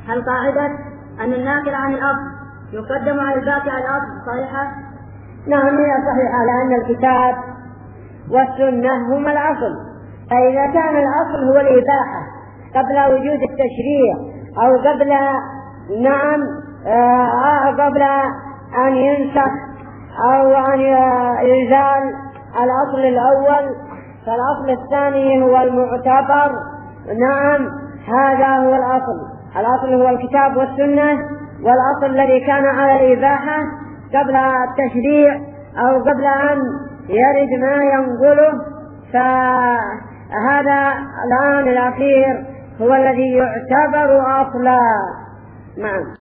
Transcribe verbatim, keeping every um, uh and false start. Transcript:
هل قاعدة أن الناقل عن الأصل يقدم على الباقي على الأصل صحيحة؟ نعم هي صحيحة، لأن الكتاب والسنة هما الأصل. فإذا كان الأصل هو الإباحة قبل وجود التشريع أو قبل نعم آه قبل أن ينسخ أو أن يزال الأصل الأول، فالأصل الثاني هو المعتبر. نعم هذا هو الأصل. الأصل هو الكتاب والسنة، والأصل الذي كان على الإباحة قبل التشريع أو قبل أن يرد ما ينقله، فهذا الآن الأخير هو الذي يعتبر أصلا. نعم.